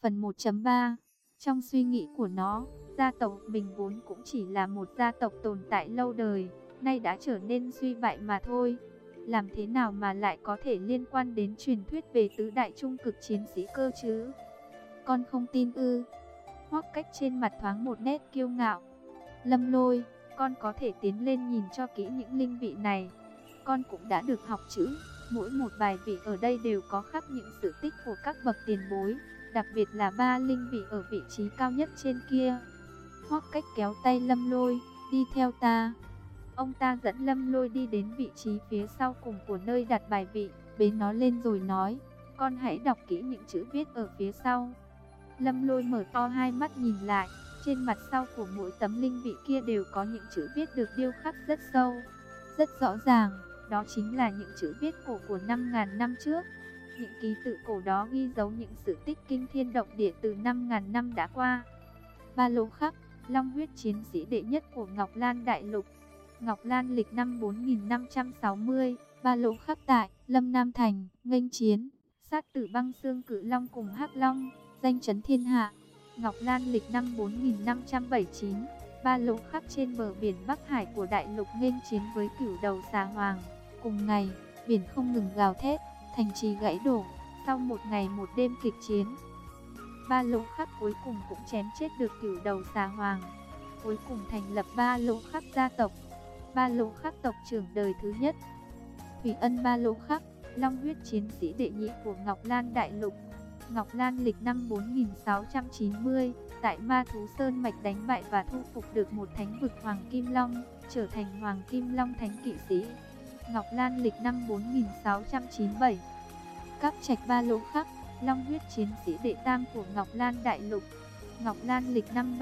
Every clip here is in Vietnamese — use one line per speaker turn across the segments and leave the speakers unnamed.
Phần 1.3. Trong suy nghĩ của nó, gia tộc mình vốn cũng chỉ là một gia tộc tồn tại lâu đời, nay đã trở nên suy bại mà thôi. Làm thế nào mà lại có thể liên quan đến truyền thuyết về tứ đại trung cực chiến sĩ cơ chứ? Con không tin ư? Hoắc Cách trên mặt thoáng một nét kiêu ngạo. Lâm Lôi, con có thể tiến lên nhìn cho kỹ những linh vị này. Con cũng đã được học chữ, mỗi một bài vị ở đây đều có khắc những sự tích của các bậc tiền bối, đặc biệt là 3 linh vị ở vị trí cao nhất trên kia. Hoắc Cách kéo tay Lâm Lôi, đi theo ta. Ông ta dẫn Lâm Lôi đi đến vị trí phía sau cùng của nơi đặt bài vị, bế nó lên rồi nói, con hãy đọc kỹ những chữ viết ở phía sau. Lâm Lôi mở to hai mắt nhìn lại, trên mặt sau của mỗi tấm linh vị kia đều có những chữ viết được điêu khắc rất sâu, rất rõ ràng, đó chính là những chữ viết cổ của 5.000 năm trước. Những ký tự cổ đó ghi dấu những sự tích kinh thiên động địa từ 5.000 năm đã qua. Ba lỗ khắc, long huyết chiến sĩ đệ nhất của Ngọc Lan Đại Lục. Ngọc Lan lịch năm 4560, ba lỗ khắc tại Lâm Nam Thành, nghênh chiến, sát tử băng xương cự long cùng hắc long, danh chấn thiên hạ. Ngọc Lan lịch năm 4579, ba lỗ khắc trên bờ biển Bắc Hải của Đại Lục nghênh chiến với Cửu Đầu Xà Hoàng. Cùng ngày, biển không ngừng gào thét, thành trì gãy đổ. Sau một ngày một đêm kịch chiến, ba lỗ khắc cuối cùng cũng chém chết được Cửu Đầu Xà Hoàng, cuối cùng thành lập ba lỗ khắc gia tộc. Ba lỗ khắc tộc trưởng đời thứ nhất, Thủy Ân ba lỗ khắc, long huyết chiến sĩ đệ nhị của Ngọc Lan Đại Lục. Ngọc Lan lịch năm 4690, tại Ma Thú Sơn Mạch đánh bại và thu phục được một thánh vực Hoàng Kim Long, trở thành Hoàng Kim Long Thánh Kỵ Sĩ. Ngọc Lan lịch năm 4697, Cáp Trạch ba lỗ khắc, long huyết chiến sĩ đệ tam của Ngọc Lan Đại Lục. Ngọc Lan lịch năm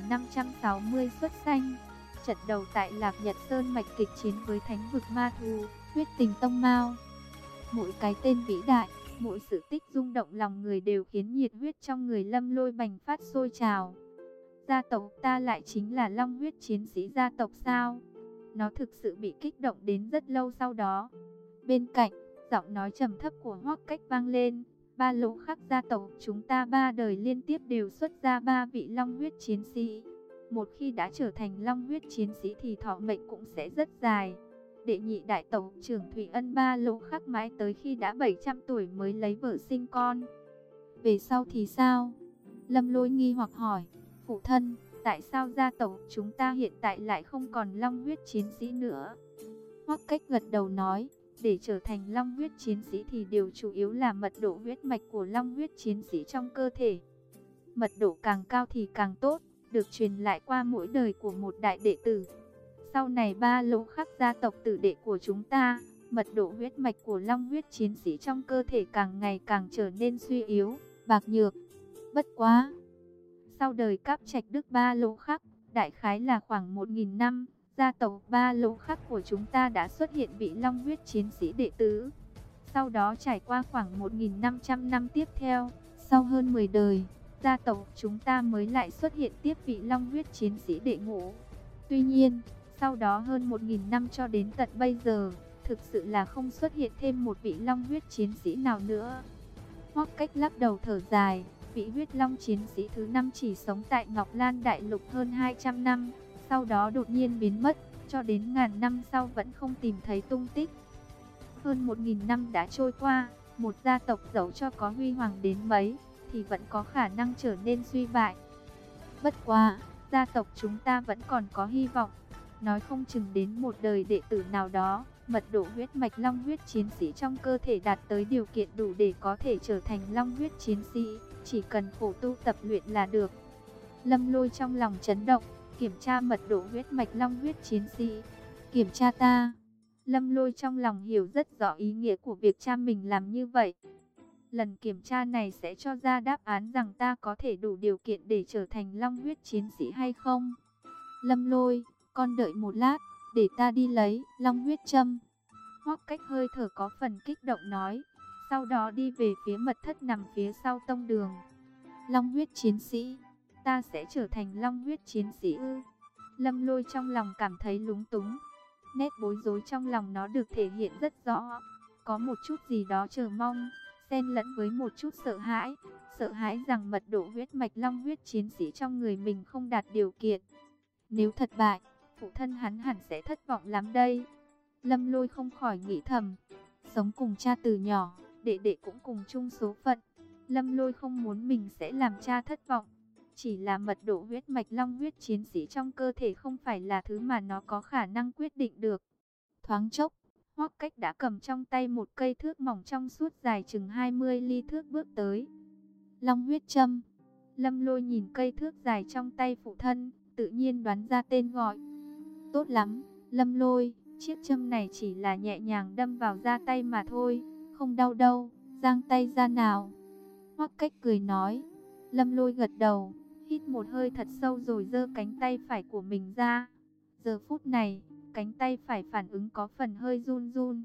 3560 xuất sanh, trận đầu tại Lạc Nhật Sơn Mạch kịch chiến với thánh vực ma thú, huyết tình tông mao. Mỗi cái tên vĩ đại, mỗi sự tích rung động lòng người đều khiến nhiệt huyết trong người Lâm Lôi bành phát sôi trào. Gia tộc ta lại chính là long huyết chiến sĩ gia tộc sao? Nó thực sự bị kích động đến rất lâu sau đó. Bên cạnh, giọng nói trầm thấp của Hoắc Cách vang lên, ba lỗ khắc gia tộc chúng ta 3 đời liên tiếp đều xuất ra 3 vị long huyết chiến sĩ. Một khi đã trở thành long huyết chiến sĩ thì thọ mệnh cũng sẽ rất dài. Đệ nhị đại tộc trưởng Thủy Ân ba lỗ khắc mãi tới khi đã 700 tuổi mới lấy vợ sinh con. Về sau thì sao? Lâm Lôi nghi hoặc hỏi, phụ thân, tại sao gia tộc chúng ta hiện tại lại không còn long huyết chiến sĩ nữa? Hoắc Cách gật đầu nói, để trở thành long huyết chiến sĩ thì điều chủ yếu là mật độ huyết mạch của long huyết chiến sĩ trong cơ thể. Mật độ càng cao thì càng tốt, được truyền lại qua mỗi đời của một đại đệ tử. Sau này ba lỗ khắc gia tộc tử đệ của chúng ta, mật độ huyết mạch của long huyết chiến sĩ trong cơ thể càng ngày càng trở nên suy yếu, bạc nhược. Bất quá, sau đời Cáp Trạch Đức ba lỗ khắc, đại khái là khoảng 1000 năm, gia tộc ba lỗ khắc của chúng ta đã xuất hiện vị long huyết chiến sĩ đệ tứ. Sau đó trải qua khoảng 1500 năm tiếp theo, sau hơn 10 đời, gia tộc chúng ta mới lại xuất hiện tiếp vị long huyết chiến sĩ đệ ngũ. Tuy nhiên, sau đó hơn 1000 năm cho đến tận bây giờ, thực sự là không xuất hiện thêm một vị long huyết chiến sĩ nào nữa. Hoắc Cách lắc đầu thở dài, vị huyết long chiến sĩ thứ 5 chỉ sống tại Ngọc Lan Đại Lục hơn 200 năm, sau đó đột nhiên biến mất, cho đến ngàn năm sau vẫn không tìm thấy tung tích. Hơn 1000 năm đã trôi qua, một gia tộc dẫu cho có huy hoàng đến mấy, thì vẫn có khả năng trở nên suy bại. Bất quá, gia tộc chúng ta vẫn còn có hy vọng. Nói không chừng đến một đời đệ tử nào đó, mật độ huyết mạch long huyết chiến sĩ trong cơ thể đạt tới điều kiện đủ để có thể trở thành long huyết chiến sĩ, chỉ cần khổ tu tập luyện là được. Lâm Lôi trong lòng chấn động, kiểm tra mật độ huyết mạch long huyết chiến sĩ. Kiểm tra ta? Lâm Lôi trong lòng hiểu rất rõ ý nghĩa của việc cha mình làm như vậy. Lần kiểm tra này sẽ cho ra đáp án rằng ta có thể đủ điều kiện để trở thành long huyết chiến sĩ hay không. Lâm Lôi, con đợi một lát, để ta đi lấy long huyết châm. Hoắc Cách hơi thở có phần kích động nói, sau đó đi về phía mật thất nằm phía sau tông đường. Long huyết chiến sĩ, ta sẽ trở thành long huyết chiến sĩ ư? Lâm Lôi trong lòng cảm thấy lúng túng. Nét bối rối trong lòng nó được thể hiện rất rõ, có một chút gì đó chờ mong, xen lẫn với một chút sợ hãi rằng mật độ huyết mạch long huyết chiến sĩ trong người mình không đạt điều kiện. Nếu thất bại, phụ thân hắn hẳn sẽ thất vọng lắm đây. Lâm Lôi không khỏi nghĩ thầm, sống cùng cha từ nhỏ, đệ đệ cũng cùng chung số phận. Lâm Lôi không muốn mình sẽ làm cha thất vọng. Chỉ là mật độ huyết mạch long huyết chiến sĩ trong cơ thể không phải là thứ mà nó có khả năng quyết định được. Thoáng chốc, Hoắc Cách đã cầm trong tay một cây thước mỏng trong suốt dài chừng 20 ly thước bước tới. Long huyết châm. Lâm Lôi nhìn cây thước dài trong tay phụ thân, tự nhiên đoán ra tên gọi. Tốt lắm, Lâm Lôi, chiếc châm này chỉ là nhẹ nhàng đâm vào da tay mà thôi, không đau đâu, giang tay ra nào. Hoắc Cách cười nói. Lâm Lôi gật đầu, hít một hơi thật sâu rồi giơ cánh tay phải của mình ra. Giờ phút này, cánh tay phải phản ứng có phần hơi run run.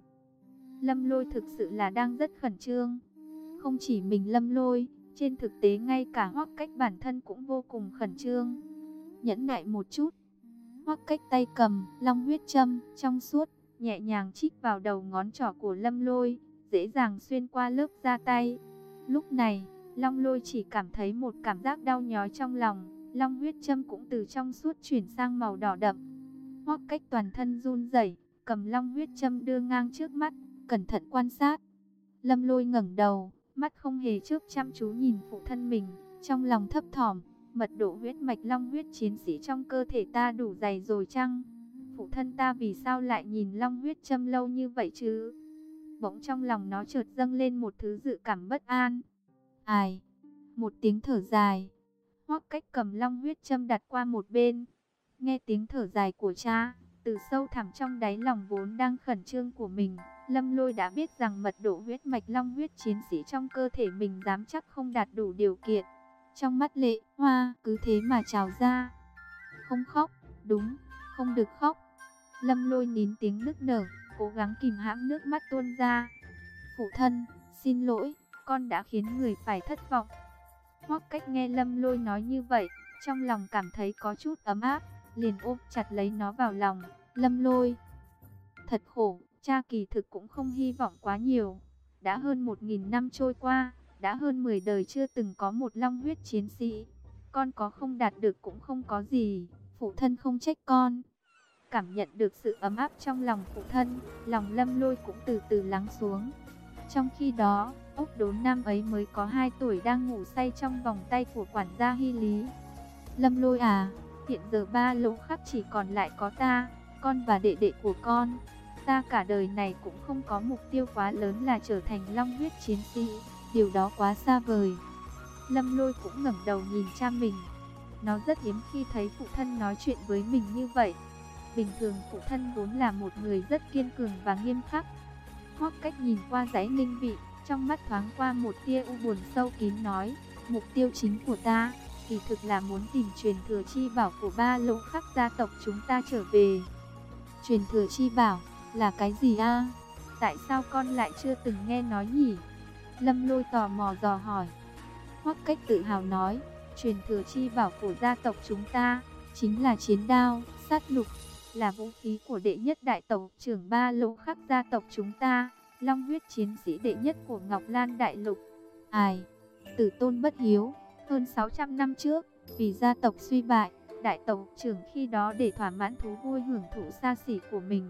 Lâm Lôi thực sự là đang rất khẩn trương. Không chỉ mình Lâm Lôi, trên thực tế ngay cả Hoắc Cách bản thân cũng vô cùng khẩn trương. Nhẫn nại một chút. Hoắc Cách tay cầm long huyết châm trong suốt, nhẹ nhàng chích vào đầu ngón trỏ của Lâm Lôi, dễ dàng xuyên qua lớp da tay. Lúc này, Long Lôi chỉ cảm thấy một cảm giác đau nhói trong lòng, long huyết châm cũng từ trong suốt chuyển sang màu đỏ đậm. Hoắc Cách toàn thân run rẩy, cầm long huyết châm đưa ngang trước mắt, cẩn thận quan sát. Lâm Lôi ngẩng đầu, mắt không hề chớp chăm chú nhìn phụ thân mình, trong lòng thấp thỏm, mật độ huyết mạch long huyết chiến sĩ trong cơ thể ta đủ dày rồi chăng? Phụ thân ta vì sao lại nhìn long huyết châm lâu như vậy chứ? Bỗng trong lòng nó chợt dâng lên một thứ dự cảm bất an. Ai? Một tiếng thở dài. Hoắc Cách cầm long huyết châm đặt qua một bên. Nghe tiếng thở dài của cha, từ sâu thẳm trong đáy lòng vốn đang khẩn trương của mình, Lâm Lôi đã biết rằng mật độ huyết mạch long huyết chiến sĩ trong cơ thể mình dám chắc không đạt đủ điều kiện. Trong mắt lệ hoa cứ thế mà trào ra. Không khóc, đúng, không được khóc. Lâm Lôi nín tiếng nức nở, cố gắng kìm hãm nước mắt tuôn ra. Phụ thân, xin lỗi, con đã khiến người phải thất vọng. Hoắc Cách nghe Lâm Lôi nói như vậy, trong lòng cảm thấy có chút ấm áp, liền ôm chặt lấy nó vào lòng. Lâm Lôi, thật khổ, cha kỳ thực cũng không hy vọng quá nhiều. Đã hơn 1000 năm trôi qua, đã hơn 10 đời chưa từng có một long huyết chiến sĩ. Con có không đạt được cũng không có gì, phụ thân không trách con. Cảm nhận được sự ấm áp trong lòng phụ thân, lòng Lâm Lôi cũng từ từ lắng xuống. Trong khi đó, Úc Đốn năm ấy mới có 2 tuổi đang ngủ say trong vòng tay của quản gia Hy Lý. Lâm Lôi à, hiện giờ Ba Lỗ Khắc chỉ còn lại có ta, con và đệ đệ của con. Ta cả đời này cũng không có mục tiêu quá lớn là trở thành long huyết chiến sĩ, điều đó quá xa vời. Lâm Lôi cũng ngẩng đầu nhìn cha mình. Nó rất hiếm khi thấy phụ thân nói chuyện với mình như vậy. Bình thường phụ thân vốn là một người rất kiên cường và nghiêm khắc. Hoắc Cách nhìn qua dãy linh vị, trong mắt thoáng qua một tia u buồn sâu kín nói, mục tiêu chính của ta, kỳ thực là muốn tìm truyền thừa chi bảo của Ba Lỗ Khắc gia tộc chúng ta trở về. Truyền thừa chi bảo, là cái gì a? Tại sao con lại chưa từng nghe nói nhỉ? Lâm Lôi tò mò dò hỏi. Hoắc Cách tự hào nói, truyền thừa chi bảo của gia tộc chúng ta, chính là chiến đao, sát lục, là vũ khí của đệ nhất đại tộc trưởng Ba Lỗ Khắc gia tộc chúng ta, long huyết chiến sĩ đệ nhất của Ngọc Lan đại lục. Ai? Tử tôn bất hiếu, hơn 600 năm trước, vì gia tộc suy bại, đại tộc trưởng khi đó để thỏa mãn thú vui hưởng thụ xa xỉ của mình,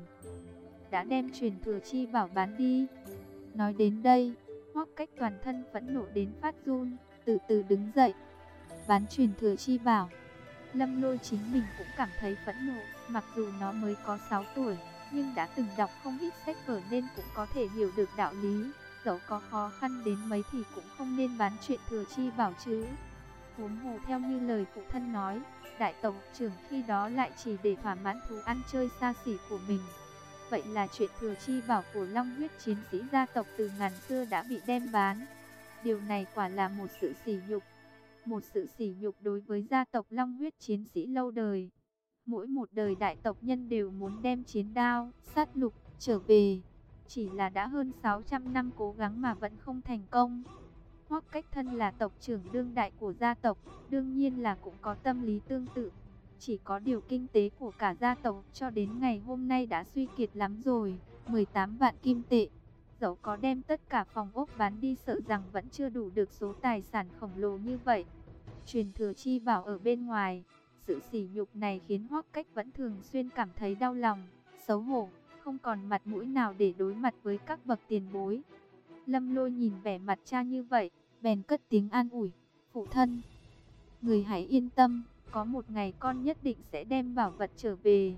đã đem truyền thừa chi bảo bán đi. Nói đến đây, Hoắc Cách toàn thân phẫn nộ đến phát run, từ từ đứng dậy. Bán truyền thừa chi bảo. Lâm Lôi chính mình cũng cảm thấy phẫn nộ, mặc dù nó mới có 6 tuổi, nhưng đã từng đọc không ít sách vở nên cũng có thể hiểu được đạo lý. Dẫu có khó khăn đến mấy thì cũng không nên bán truyền thừa chi bảo chứ. Huống hồ theo như lời phụ thân nói, đại tộc trưởng khi đó lại chỉ để thỏa mãn thú ăn chơi xa xỉ của mình. Vậy là truyền thừa chi bảo của long huyết chiến sĩ gia tộc từ ngàn xưa đã bị đem bán. Điều này quả là một sự sỉ nhục. Một sự sỉ nhục đối với gia tộc long huyết chiến sĩ lâu đời. Mỗi một đời đại tộc nhân đều muốn đem chiến đao, sát lục, trở về. Chỉ là đã hơn 600 năm cố gắng mà vẫn không thành công. Hoắc Cách thân là tộc trưởng đương đại của gia tộc, đương nhiên là cũng có tâm lý tương tự. Chỉ có điều kinh tế của cả gia tộc cho đến ngày hôm nay đã suy kiệt lắm rồi, 18 vạn kim tệ. dẫu có đem tất cả phòng ốc bán đi sợ rằng vẫn chưa đủ được số tài sản khổng lồ như vậy. Truyền thừa chi bảo ở bên ngoài, sự sỉ nhục này khiến Hoắc Cách vẫn thường xuyên cảm thấy đau lòng, xấu hổ, không còn mặt mũi nào để đối mặt với các bậc tiền bối. Lâm Lôi nhìn vẻ mặt cha như vậy, bèn cất tiếng an ủi, phụ thân, người hãy yên tâm, có một ngày con nhất định sẽ đem bảo vật trở về.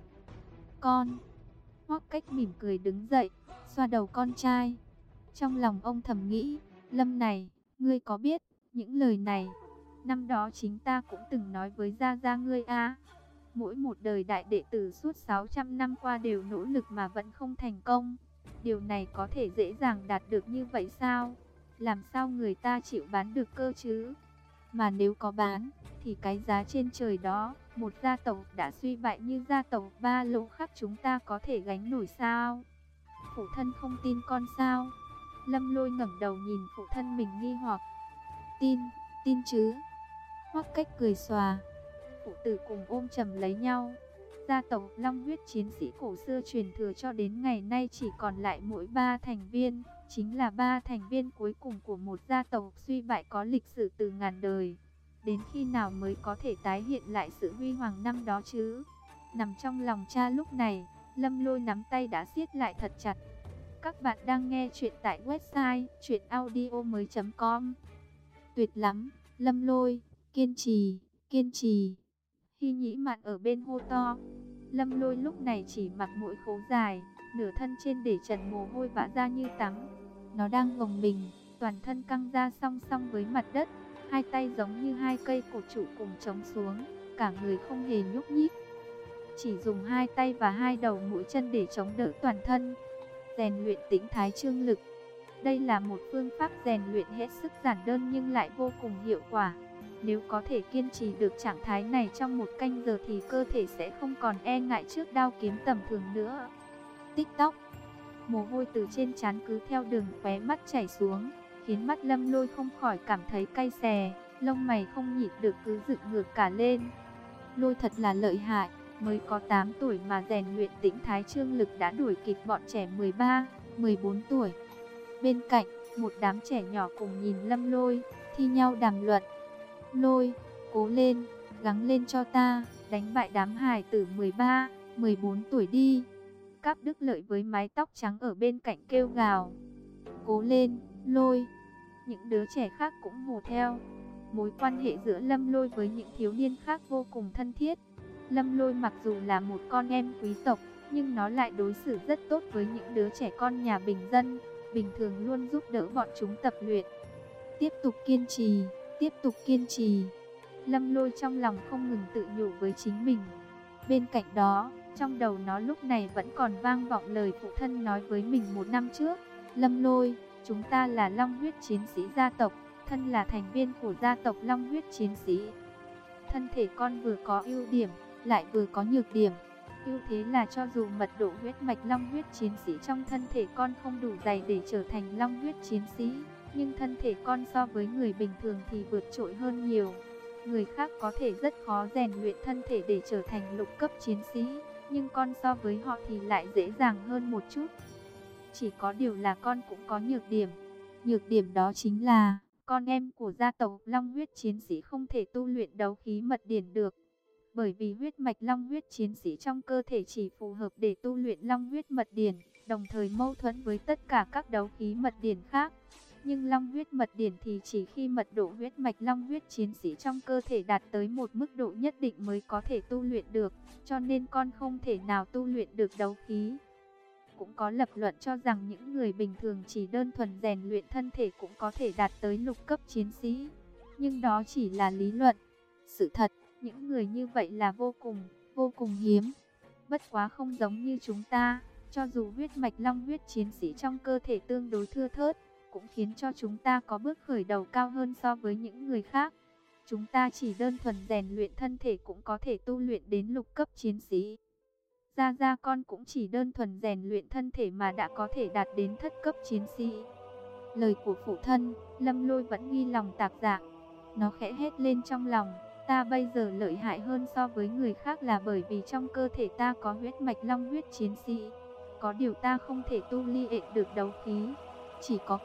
Con. Hoắc Cách mỉm cười đứng dậy, xoa đầu con trai. Trong lòng ông thầm nghĩ, Lâm này, ngươi có biết, những lời này, năm đó chính ta cũng từng nói với gia gia ngươi a. Mỗi một đời đại đệ tử suốt 600 năm qua đều nỗ lực mà vẫn không thành công. Điều này có thể dễ dàng đạt được như vậy sao? Làm sao người ta chịu bán được cơ chứ? Mà nếu có bán, thì cái giá trên trời đó, một gia tộc đã suy bại như gia tộc Ba Lỗ Khắc chúng ta có thể gánh nổi sao? Phụ thân không tin con sao? Lâm Lôi ngẩng đầu nhìn phụ thân mình nghi hoặc. Tin, tin chứ? Hoắc Cách cười xòa. Phụ tử cùng ôm chầm lấy nhau. Gia tộc Long Huyết chiến sĩ cổ xưa truyền thừa cho đến ngày nay chỉ còn lại mỗi 3 thành viên, chính là 3 thành viên cuối cùng của một gia tộc suy bại có lịch sử từ ngàn đời. Đến khi nào mới có thể tái hiện lại sự huy hoàng năm đó chứ? Nằm trong lòng cha lúc này, Lâm Lôi nắm tay đã siết lại thật chặt. Các bạn đang nghe chuyện tại website chuyenaudio.com. Tuyệt lắm, Lâm Lôi, kiên trì, kiên trì. Hy Nhĩ Mạn ở bên hô to. Lâm Lôi lúc này chỉ mặc mỗi khố dài, nửa thân trên để trần mồ hôi vã ra như tắm. Nó đang gồng mình, toàn thân căng ra song song với mặt đất, hai tay giống như hai cây cột trụ cùng chống xuống, cả người không hề nhúc nhích. Chỉ dùng hai tay và hai đầu mũi chân để chống đỡ toàn thân. Rèn luyện tĩnh thái trương lực. Đây là một phương pháp rèn luyện hết sức giản đơn nhưng lại vô cùng hiệu quả. Nếu có thể kiên trì được trạng thái này trong 1 canh giờ thì cơ thể sẽ không còn e ngại trước đao kiếm tầm thường nữa. Tích tóc, mồ hôi từ trên trán cứ theo đường khóe mắt chảy xuống, khiến mắt Lâm Lôi không khỏi cảm thấy cay xè, lông mày không nhịn được cứ dựng ngược cả lên. Lôi thật là lợi hại, mới có 8 tuổi mà rèn luyện tĩnh thái trương lực đã đuổi kịp bọn trẻ 13, 14 tuổi. Bên cạnh, một đám trẻ nhỏ cùng nhìn Lâm Lôi, thi nhau đàm luận. Lôi, cố lên, gắng lên cho ta, đánh bại đám hài tử 13, 14 tuổi đi. Cáp Đức Lợi với mái tóc trắng ở bên cạnh kêu gào. Cố lên, Lôi. Những đứa trẻ khác cũng hô theo. Mối quan hệ giữa Lâm Lôi với những thiếu niên khác vô cùng thân thiết. Lâm Lôi mặc dù là một con em quý tộc, nhưng nó lại đối xử rất tốt với những đứa trẻ con nhà bình dân, bình thường luôn giúp đỡ bọn chúng tập luyện. Tiếp tục kiên trì, tiếp tục kiên trì. Lâm Lôi trong lòng không ngừng tự nhủ với chính mình. Bên cạnh đó, trong đầu nó lúc này vẫn còn vang vọng lời phụ thân nói với mình 1 năm trước. Lâm Lôi, chúng ta là Long Huyết chiến sĩ gia tộc, thân là thành viên của gia tộc Long Huyết chiến sĩ. Thân thể con vừa có ưu điểm, lại vừa có nhược điểm. Ưu thế là cho dù mật độ huyết mạch Long Huyết chiến sĩ trong thân thể con không đủ dày để trở thành Long Huyết chiến sĩ, nhưng thân thể con so với người bình thường thì vượt trội hơn nhiều. Người khác có thể rất khó rèn luyện thân thể để trở thành lục cấp chiến sĩ, nhưng con so với họ thì lại dễ dàng hơn một chút. Chỉ có điều là con cũng có nhược điểm. Nhược điểm đó chính là con em của gia tộc Long Huyết chiến sĩ không thể tu luyện đấu khí mật điển được. Bởi vì huyết mạch Long Huyết chiến sĩ trong cơ thể chỉ phù hợp để tu luyện Long Huyết mật điển, đồng thời mâu thuẫn với tất cả các đấu khí mật điển khác. Nhưng Long Huyết mật điển thì chỉ khi mật độ huyết mạch Long Huyết chiến sĩ trong cơ thể đạt tới một mức độ nhất định mới có thể tu luyện được, cho nên con không thể nào tu luyện được đấu khí. Cũng có lập luận cho rằng những người bình thường chỉ đơn thuần rèn luyện thân thể cũng có thể đạt tới lục cấp chiến sĩ. Nhưng đó chỉ là lý luận. Sự thật, những người như vậy là vô cùng hiếm. Bất quá không giống như chúng ta, cho dù huyết mạch Long Huyết chiến sĩ trong cơ thể tương đối thưa thớt, cũng khiến cho chúng ta có bước khởi đầu cao hơn so với những người khác. Chúng ta chỉ đơn thuần rèn luyện thân thể cũng có thể tu luyện đến lục cấp chiến sĩ. Gia Gia con cũng chỉ đơn thuần rèn luyện thân thể mà đã có thể đạt đến thất cấp chiến sĩ. Lời của phụ thân, Lâm Lôi vẫn ghi lòng tạc dạ. Nó khẽ hét lên trong lòng, ta bây giờ lợi hại hơn so với người khác là bởi vì trong cơ thể ta có huyết mạch Long Huyết chiến sĩ. Có điều ta không thể tu luyện được đấu khí. chỉ có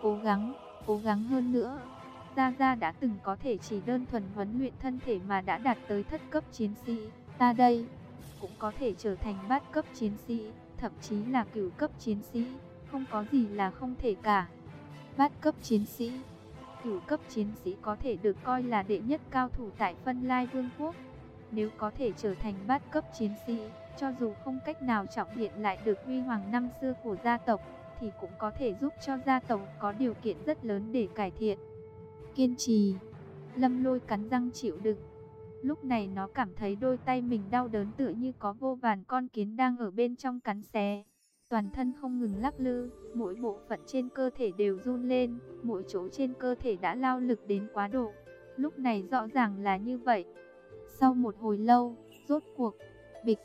cố gắng hơn nữa. Gia Gia đã từng có thể chỉ đơn thuần huấn luyện thân thể mà đã đạt tới thất cấp chiến sĩ, ta đây cũng có thể trở thành bát cấp chiến sĩ, thậm chí là cửu cấp chiến sĩ, không có gì là không thể cả. Bát cấp chiến sĩ, cửu cấp chiến sĩ có thể được coi là đệ nhất cao thủ tại Phân Lai Vương quốc. Nếu có thể trở thành bát cấp chiến sĩ, cho dù không cách nào trọng hiện lại được huy hoàng năm xưa của gia tộc, thì cũng có thể giúp cho gia tộc có điều kiện rất lớn để cải thiện. Kiên trì. Lâm Lôi cắn răng chịu đựng. Lúc này nó cảm thấy đôi tay mình đau đớn tựa như có vô vàn con kiến đang ở bên trong cắn xé. Toàn thân không ngừng lắc lư, mỗi bộ phận trên cơ thể đều run lên, mỗi chỗ trên cơ thể đã lao lực đến quá độ. Lúc này rõ ràng là như vậy. Sau một hồi lâu, rốt cuộc, bịch,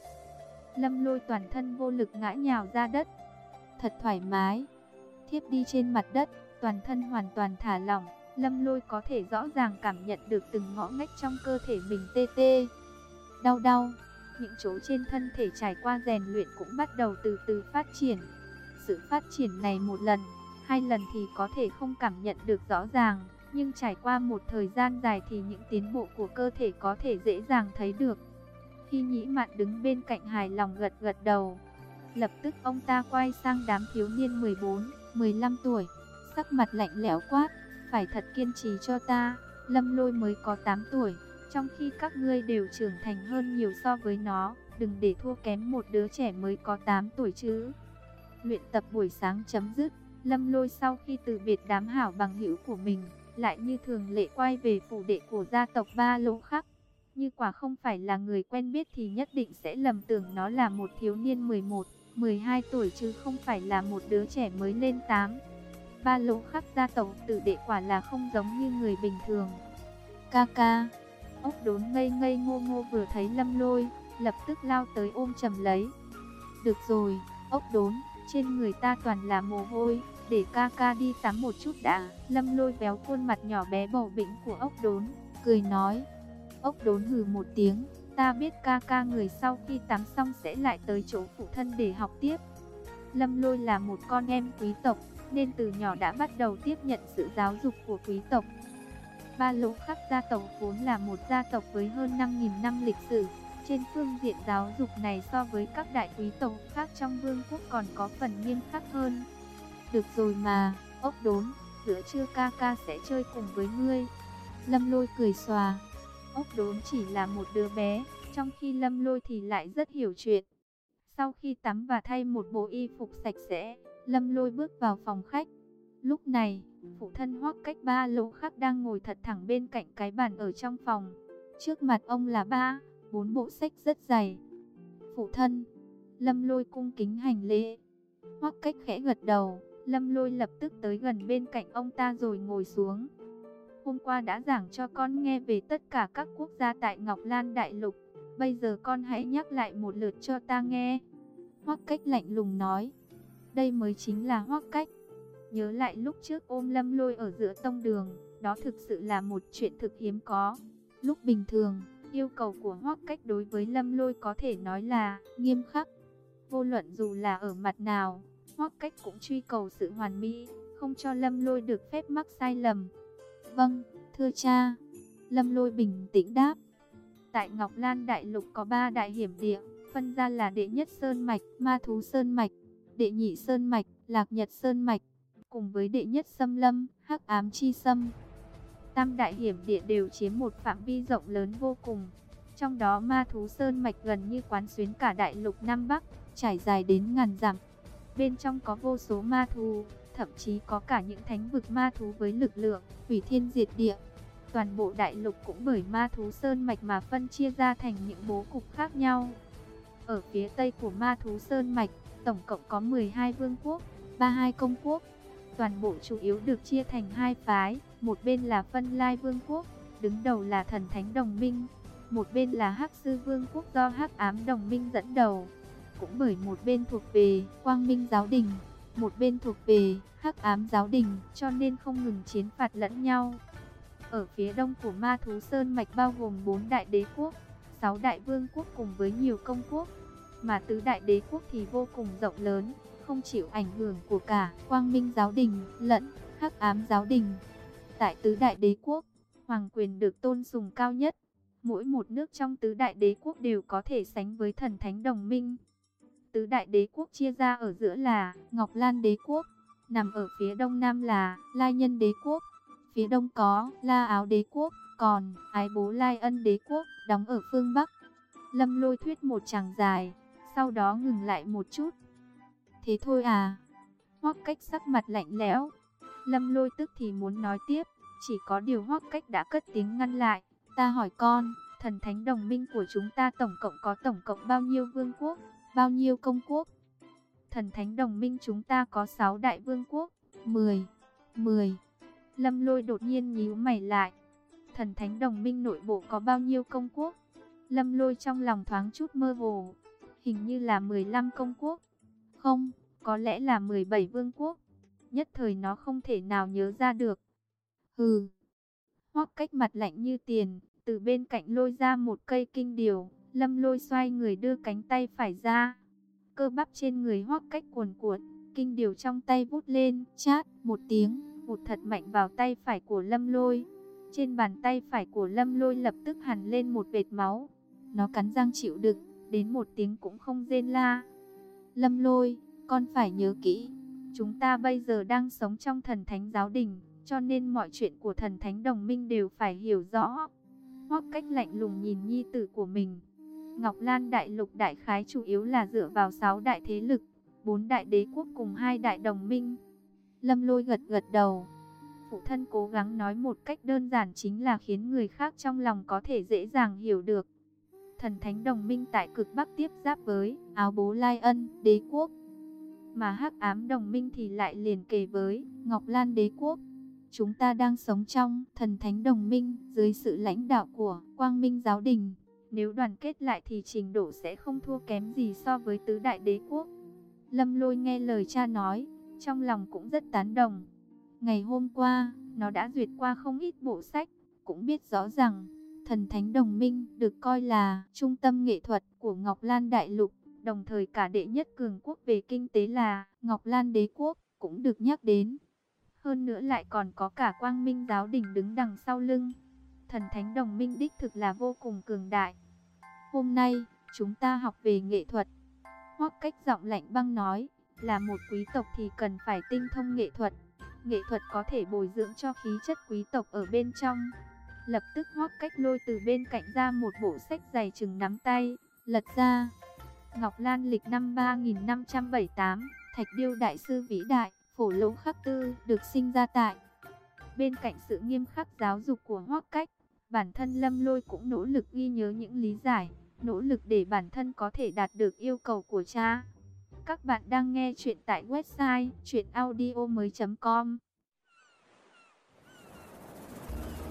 Lâm Lôi toàn thân vô lực ngã nhào ra đất. Thật thoải mái. Thiếp đi trên mặt đất, toàn thân hoàn toàn thả lỏng. Lâm Lôi có thể rõ ràng cảm nhận được từng ngõ ngách trong cơ thể mình tê tê. Đau đau. Những chỗ trên thân thể trải qua rèn luyện cũng bắt đầu từ từ phát triển. Sự phát triển này một lần, hai lần thì có thể không cảm nhận được rõ ràng, nhưng trải qua một thời gian dài thì những tiến bộ của cơ thể có thể dễ dàng thấy được. Khi Nhĩ Mạn đứng bên cạnh hài lòng gật gật đầu. Lập tức ông ta quay sang đám thiếu niên 14, 15 tuổi, sắc mặt lạnh lẽo quát, phải thật kiên trì cho ta, Lâm Lôi mới có 8 tuổi, trong khi các ngươi đều trưởng thành hơn nhiều so với nó, đừng để thua kém một đứa trẻ mới có 8 tuổi chứ. Luyện tập buổi sáng chấm dứt, Lâm Lôi sau khi từ biệt đám hảo bằng hữu của mình, lại như thường lệ quay về phủ đệ của gia tộc Ba Lỗ Khắc. Như quả không phải là người quen biết thì nhất định sẽ lầm tưởng nó là một thiếu niên 11, 12 tuổi chứ không phải là một đứa trẻ mới lên 8. Ba Lỗ Khắc gia tộc tử đệ quả là không giống như người bình thường. Ca ca. Ốc Đốn ngây ngây ngô ngô vừa thấy Lâm Lôi, lập tức lao tới ôm chầm lấy. Được rồi, Ốc Đốn, trên người ta toàn là mồ hôi, để ca ca đi tắm một chút đã. Lâm Lôi véo khuôn mặt nhỏ bé bầu bĩnh của Ốc Đốn, cười nói. Ốc Đốn hừ một tiếng, ta biết ca ca người sau khi tắm xong sẽ lại tới chỗ phụ thân để học tiếp. Lâm Lôi là một con em quý tộc, nên từ nhỏ đã bắt đầu tiếp nhận sự giáo dục của quý tộc. Ba Lỗ Khắc gia tộc vốn là một gia tộc với hơn 5.000 năm lịch sử. Trên phương diện giáo dục này so với các đại quý tộc khác trong vương quốc còn có phần nghiêm khắc hơn. Được rồi mà, Ốc Đốn, giữa trưa ca ca sẽ chơi cùng với ngươi. Lâm Lôi cười xòa. Ốc Đốn chỉ là một đứa bé, trong khi Lâm Lôi thì lại rất hiểu chuyện. Sau khi tắm và thay một bộ y phục sạch sẽ, Lâm Lôi bước vào phòng khách. Lúc này, phụ thân Hoắc Cách Ba Lỗ Khắc đang ngồi thật thẳng bên cạnh cái bàn ở trong phòng. Trước mặt ông là 4 bộ sách rất dày. Phụ thân. Lâm Lôi cung kính hành lễ. Hoắc Cách khẽ gật đầu. Lâm Lôi lập tức tới gần bên cạnh ông ta rồi ngồi xuống. Hôm qua đã giảng cho con nghe về tất cả các quốc gia tại Ngọc Lan Đại Lục. Bây giờ con hãy nhắc lại một lượt cho ta nghe. Hoắc Cách lạnh lùng nói. Đây mới chính là Hoắc Cách. Nhớ lại lúc trước ôm Lâm Lôi ở giữa tông đường, đó thực sự là một chuyện thực hiếm có. Lúc bình thường, yêu cầu của Hoắc Cách đối với Lâm Lôi có thể nói là nghiêm khắc. Vô luận dù là ở mặt nào, Hoắc Cách cũng truy cầu sự hoàn mỹ, không cho Lâm Lôi được phép mắc sai lầm. Vâng, thưa cha. Lâm Lôi bình tĩnh đáp. Tại Ngọc Lan Đại Lục có 3 đại hiểm địa, phân ra là đệ nhất Sơn Mạch, Ma Thú Sơn Mạch, đệ nhị Sơn Mạch, Lạc Nhật Sơn Mạch, cùng với đệ nhất Xâm Lâm, Hắc Ám Chi Xâm. Tam đại hiểm địa đều chiếm một phạm vi rộng lớn vô cùng. Trong đó Ma Thú Sơn Mạch gần như quán xuyến cả đại lục Nam Bắc, trải dài đến ngàn dặm. Bên trong có vô số ma thú, thậm chí có cả những thánh vực ma thú với lực lượng hủy thiên diệt địa. Toàn bộ đại lục cũng bởi Ma Thú Sơn Mạch mà phân chia ra thành những bố cục khác nhau. Ở phía tây của Ma Thú Sơn Mạch, tổng cộng có 12 vương quốc, 32 công quốc. Toàn bộ chủ yếu được chia thành hai phái, một bên là Phân Lai Vương quốc, đứng đầu là Thần Thánh Đồng Minh, một bên là Hắc Sư Vương quốc do Hắc Ám Đồng Minh dẫn đầu. Cũng bởi một bên thuộc về Quang Minh Giáo Đình, một bên thuộc về Hắc Ám Giáo Đình, cho nên không ngừng chiến phạt lẫn nhau. Ở phía đông của Ma Thú Sơn Mạch bao gồm 4 đại đế quốc, 6 đại vương quốc cùng với nhiều công quốc, mà tứ đại đế quốc thì vô cùng rộng lớn, không chịu ảnh hưởng của cả Quang Minh giáo đình lẫn Hắc Ám giáo đình. Tại tứ đại đế quốc, hoàng quyền được tôn sùng cao nhất. Mỗi một nước trong tứ đại đế quốc đều có thể sánh với thần thánh đồng minh. Tứ đại đế quốc chia ra ở giữa là Ngọc Lan đế quốc, nằm ở phía đông nam là Lai Nhân đế quốc, phía đông có La Áo đế quốc, còn Ái Bố Lai Ân đế quốc đóng ở phương bắc. Lâm Lôi thuyết một tràng dài, sau đó ngừng lại một chút. Thế thôi à? Hoắc Cách sắc mặt lạnh lẽo. Lâm Lôi tức thì muốn nói tiếp, chỉ có điều Hoắc Cách đã cất tiếng ngăn lại. Ta hỏi con, thần thánh đồng minh của chúng ta tổng cộng bao nhiêu vương quốc, bao nhiêu công quốc? Thần thánh đồng minh chúng ta có 6 đại vương quốc. 10. Lâm Lôi đột nhiên nhíu mày lại. Thần thánh đồng minh nội bộ có bao nhiêu công quốc? Lâm Lôi trong lòng thoáng chút mơ hồ. Hình như là 15 công quốc. Không, có lẽ là 17 vương quốc. Nhất thời nó không thể nào nhớ ra được. Hừ. Hoắc Cách mặt lạnh như tiền, từ bên cạnh lôi ra một cây kinh điều. Lâm Lôi xoay người đưa cánh tay phải ra. Cơ bắp trên người Hoắc Cách cuồn cuộn, kinh điều trong tay vút lên, chát một tiếng, vụt thật mạnh vào tay phải của Lâm Lôi. Trên bàn tay phải của Lâm Lôi lập tức hằn lên một vệt máu. Nó cắn răng chịu đựng, đến một tiếng cũng không rên la. Lâm Lôi, con phải nhớ kỹ, chúng ta bây giờ đang sống trong thần thánh giáo đình, cho nên mọi chuyện của thần thánh đồng minh đều phải hiểu rõ. Hoắc Cách lạnh lùng nhìn nhi tử của mình. Ngọc Lan đại lục đại khái chủ yếu là dựa vào 6 đại thế lực, 4 đại đế quốc cùng 2 đại đồng minh. Lâm Lôi gật gật đầu. Phụ thân cố gắng nói một cách đơn giản chính là khiến người khác trong lòng có thể dễ dàng hiểu được. Thần thánh đồng minh tại cực Bắc tiếp giáp với Áo Bố Lai Ân đế quốc, mà Hắc Ám đồng minh thì lại liền kề với Ngọc Lan đế quốc. Chúng ta đang sống trong thần thánh đồng minh dưới sự lãnh đạo của Quang Minh giáo đình. Nếu đoàn kết lại thì trình độ sẽ không thua kém gì so với tứ đại đế quốc. Lâm Lôi nghe lời cha nói, trong lòng cũng rất tán đồng. Ngày hôm qua, nó đã duyệt qua không ít bộ sách, cũng biết rõ rằng thần thánh đồng minh được coi là trung tâm nghệ thuật của Ngọc Lan đại lục, đồng thời cả đệ nhất cường quốc về kinh tế là Ngọc Lan đế quốc cũng được nhắc đến. Hơn nữa lại còn có cả Quang Minh giáo đình đứng đằng sau lưng. Thần thánh đồng minh đích thực là vô cùng cường đại. Hôm nay, chúng ta học về nghệ thuật. Hoắc Cách giọng lạnh băng nói, là một quý tộc thì cần phải tinh thông nghệ thuật. Nghệ thuật có thể bồi dưỡng cho khí chất quý tộc ở bên trong. Lập tức Hoắc Cách lôi từ bên cạnh ra một bộ sách dày chừng nắm tay, lật ra. Ngọc Lan lịch năm 3578, Thạch Điêu đại sư vĩ đại, Phổ Lỗ Khắc Tư được sinh ra tại. Bên cạnh sự nghiêm khắc giáo dục của Hoắc Cách, bản thân Lâm Lôi cũng nỗ lực ghi nhớ những lý giải, nỗ lực để bản thân có thể đạt được yêu cầu của cha. Các bạn đang nghe chuyện tại website chuyenaudio.com.